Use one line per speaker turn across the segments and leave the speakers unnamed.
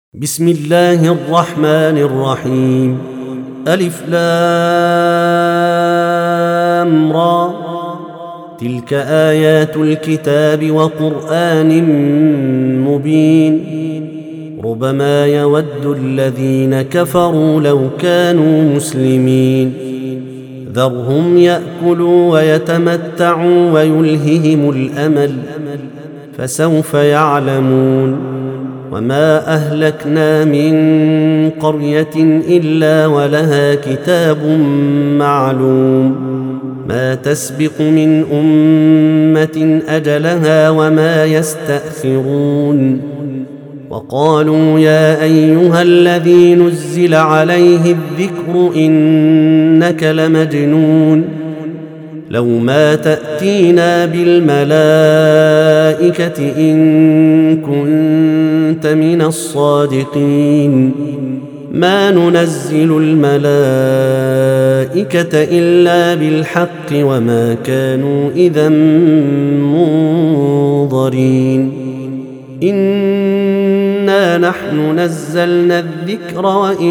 بسم الله الرحمن الرحيم. ألف لام را، تلك آيات الكتاب وقرآن مبين. ربما يود الذين كفروا لو كانوا مسلمين. ذرهم يأكلوا ويتمتعوا ويلههم الأمل، فسوف يعلمون. وما أهلكنا من قرية إلا ولها كتاب معلوم، ما تسبق من أمة أجلها وما يستأخرون. وقالوا يا أيها الذي نزل عليه الذكر إنك لمجنون، لو ما تأتينا بالملائكة إن كنت من الصادقين. ما ننزل الملائكة إلا بالحق وما كانوا إذا منظرين. إنا نحن نزلنا الذكر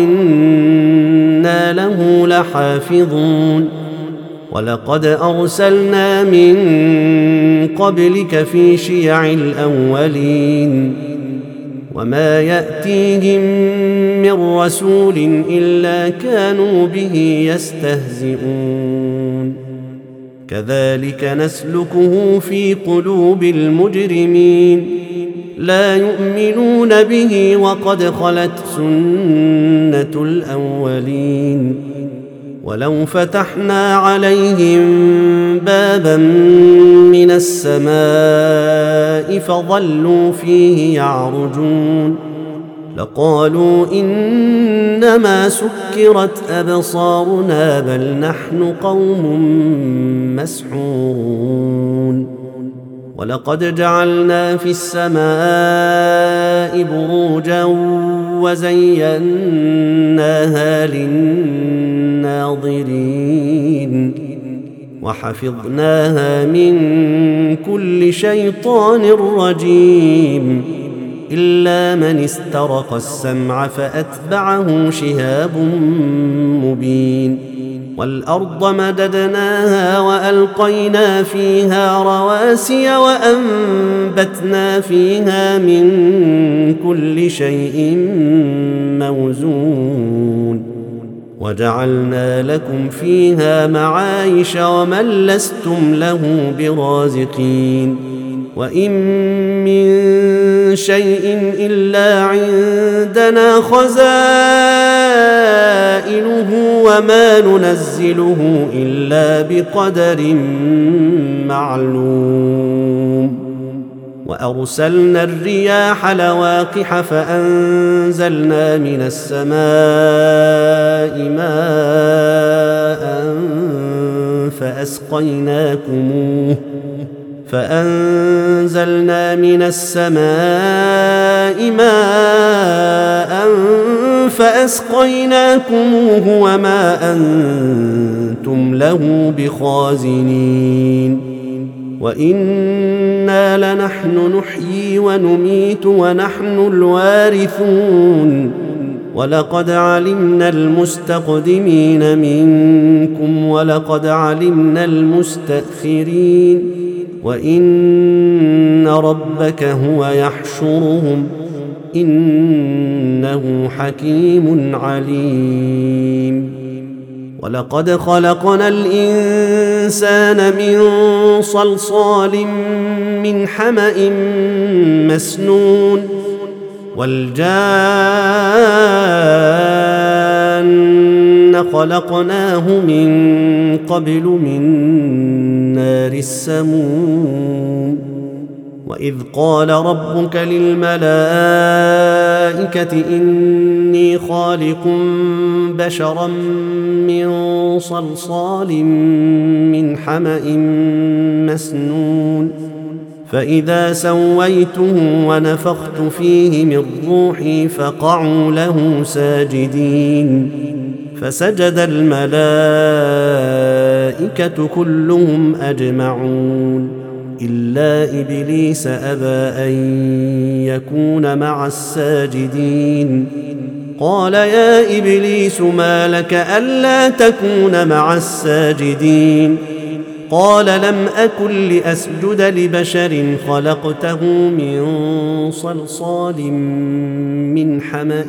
وإنا له لحافظون. ولقد أرسلنا من قبلك في شيع الأولين، وما يأتيهم من رسول إلا كانوا به يستهزئون. كذلك نسلكه في قلوب المجرمين، لا يؤمنون به وقد خلت سنة الأولين. ولو فتحنا عليهم بابا من السماء فظلوا فيه يعرجون لقالوا إنما سكرت أبصارنا بل نحن قوم مسحورون. ولقد جعلنا في السماء بروجا وزيناها للناظرين وحفظناها من كل شيطان رجيم إلا من استرق السمع فأتبعه شهاب مبين. والأرض مددناها وألقينا فيها رواسي وأنبتنا فيها من كل شيء موزون وجعلنا لكم فيها معايش ومن لستم له برازقين. وإن من شيء إلا عندنا خزائنه وما ننزله إلا بقدر معلوم. وأرسلنا الرياح لواقح فأنزلنا من السماء ماء فأسقيناكموه وما أنتم له بخازنين. وإنا لنحن نحيي ونميت ونحن الوارثون. ولقد علمنا المستقدمين منكم ولقد علمنا المستأخرين. وإن ربك هو يحشرهم إنه حكيم عليم. ولقد خلقنا الإنسان من صلصال من حمأ مسنون والجان خلقناه من قبل من نار السموم. وإذ قال ربك للملائكة إني خالق بشرا من صلصال من حمأ مسنون فإذا سويته ونفخت فيه من روحي فقعوا له ساجدين. فسجد الملائكة كلهم أجمعون إلا إبليس أبى أن يكون مع الساجدين قال يا إبليس ما لك ألا تكون مع الساجدين قال لم أكن لأسجد لبشر خلقته من صلصال من حمأ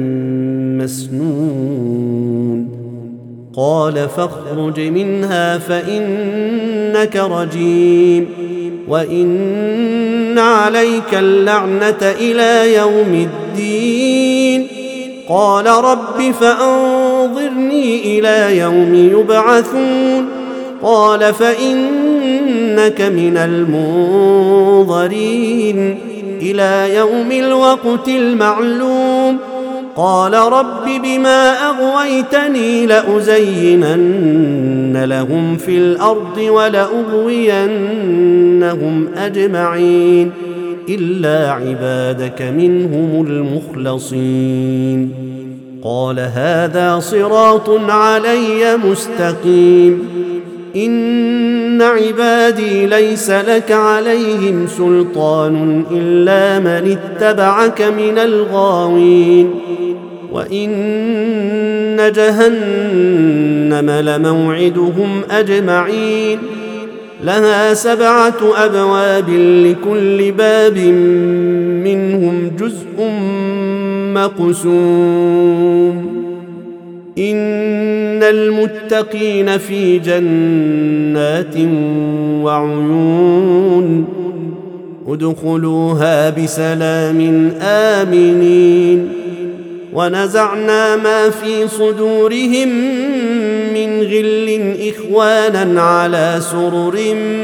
مسنون قال فاخرج منها فإنك رجيم وإن عليك اللعنة إلى يوم الدين قال رب فأنظرني إلى يوم يبعثون قال فإنك من المنظرين إلى يوم الوقت المعلوم قال رب بما أغويتني لأزينن لهم في الأرض ولأغوينهم أجمعين إلا عبادك منهم المخلصين قال هذا صراط علي مستقيم إن عبادي ليس لك عليهم سلطان إلا من اتبعك من الغاوين وإن جهنم لموعدهم أجمعين لها 7 أبواب لكل باب منهم جزء مقسوم إن المتقين في جنات وعيون ادخلوها بسلام آمنين ونزعنا ما في صدورهم من غل إخوانا على سرر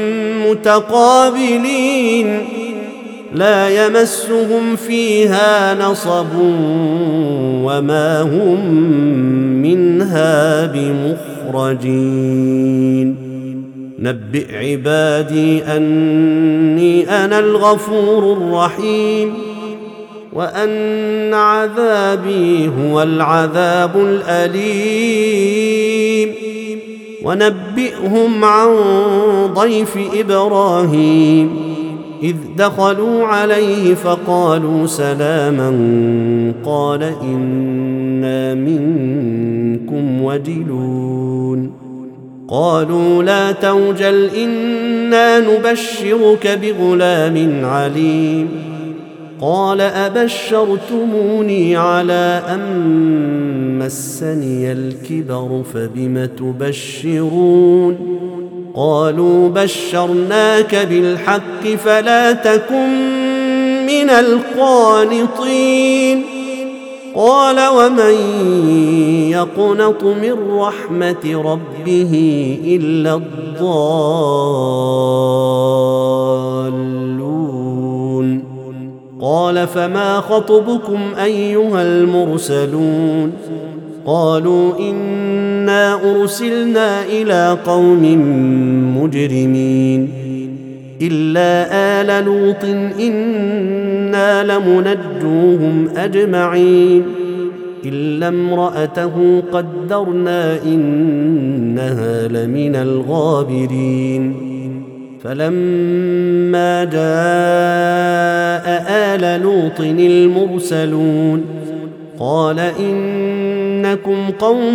متقابلين لا يمسهم فيها نصب وما هم منها بمخرجين نبئ عبادي أني أنا الغفور الرحيم وأن عذابي هو العذاب الأليم ونبئهم عن ضيف إبراهيم إذ دخلوا عليه فقالوا سلاما قال إنا منكم وجلون قالوا لا توجل إنا نبشرك بغلام عليم قال أبشرتموني على أن مسني الكبر فبم تبشرون قالوا بشرناك بالحق فلا تكن من القانطين قال ومن يقنط من رحمة ربه إلا الضالون قال فما خطبكم أيها المرسلون قالوا إنا أرسلنا إلى قوم مجرمين إلا آل لوط إنا لمنجوهم أجمعين إلا امرأته قدرنا إنها لمن الغابرين فلما جاء آل لوط المرسلون قال إنكم قوم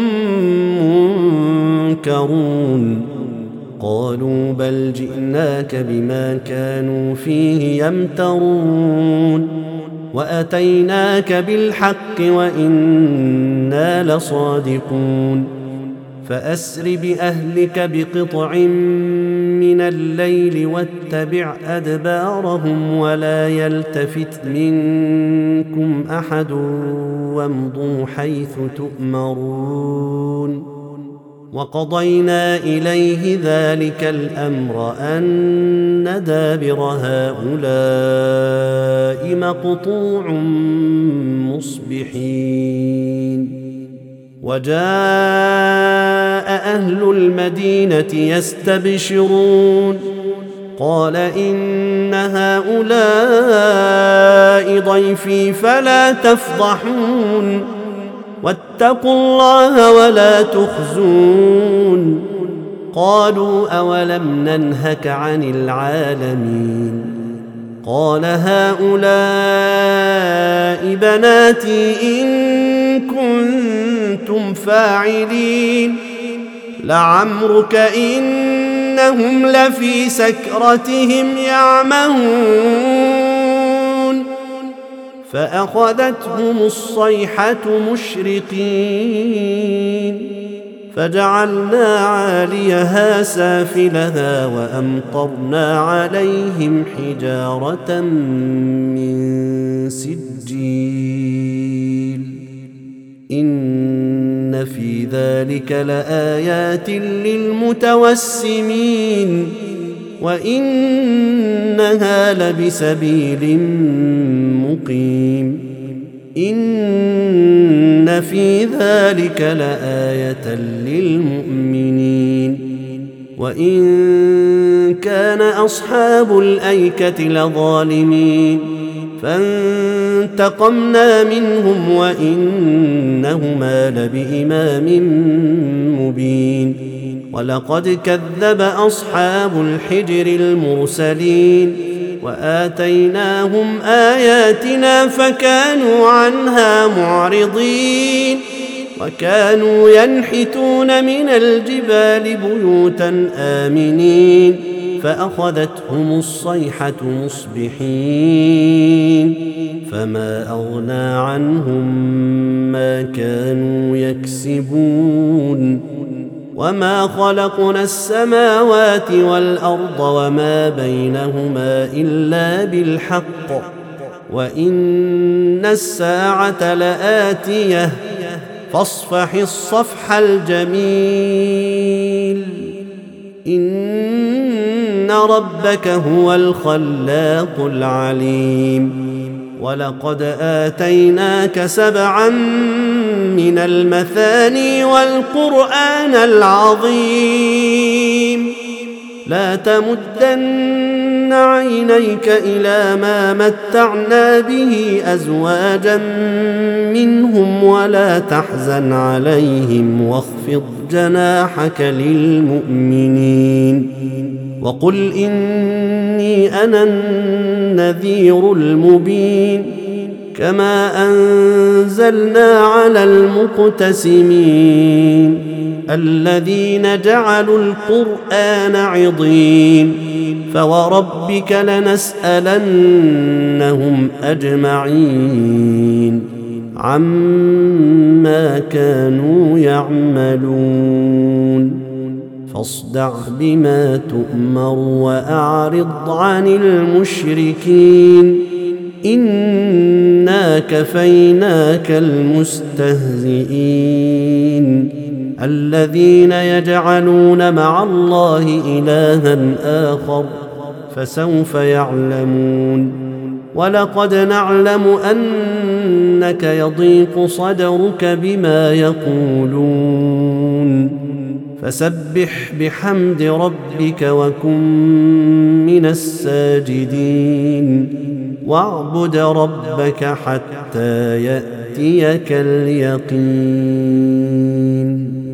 منكرون قالوا بل جئناك بما كانوا فيه يمترون وأتيناك بالحق وإنا لصادقون فأسر بأهلك بقطع من الليل واتبع أدبارهم ولا يلتفت منكم أحد وامضوا حيث تؤمرون وقضينا إليه ذلك الأمر أن دابر هؤلاء مقطوع مصبحين وجاء أهل المدينة يستبشرون قال إن هؤلاء ضيفي فلا تفضحون واتقوا الله ولا تخزون قالوا أولم ننهك عن العالمين قال هؤلاء بناتي إن كنتم فاعلين لعمرك إنهم لفي سكرتهم يعمهون فأخذتهم الصيحة مشرقين فجعلنا عاليها سافلها وأمطرنا عليهم حجارة من سجيل إن في ذلك لآيات للمتوسمين وإنها لبسبيل مقيم إن في ذلك لآية للمؤمنين وإن كان أصحاب الأيكة لظالمين فانتقمنا منهم وإنهما لبإمام مبين ولقد كذب أصحاب الحجر المرسلين وآتيناهم آياتنا فكانوا عنها معرضين وكانوا ينحتون من الجبال بيوتا آمنين فأخذتهم الصيحة مصبحين فما أغنى عنهم ما كانوا يكسبون وما خلقنا السماوات والأرض وما بينهما إلا بالحق وإن الساعة لآتية فاصفح الصفح الجميل إن ربك هو الخلاق العليم ولقد آتيناك 7 من المثاني والقرآن العظيم لا تمدن عينيك إلى ما متعنا به أزواجا منهم ولا تحزن عليهم واخفض جناحك للمؤمنين وقل إني أنا النذير المبين كما أنزلنا على المقتسمين الذين جعلوا القرآن عضين فوربك لنسألنهم أجمعين عما كانوا يعملون فاصدع بما تؤمر وأعرض عن المشركين إنا كفيناك المستهزئين الذين يجعلون مع الله إلها آخر فسوف يعلمون ولقد نعلم أنك يضيق صدرك بما يقولون فسبح بحمد ربك وكن من الساجدين واعبد ربك حتى يأتيك اليقين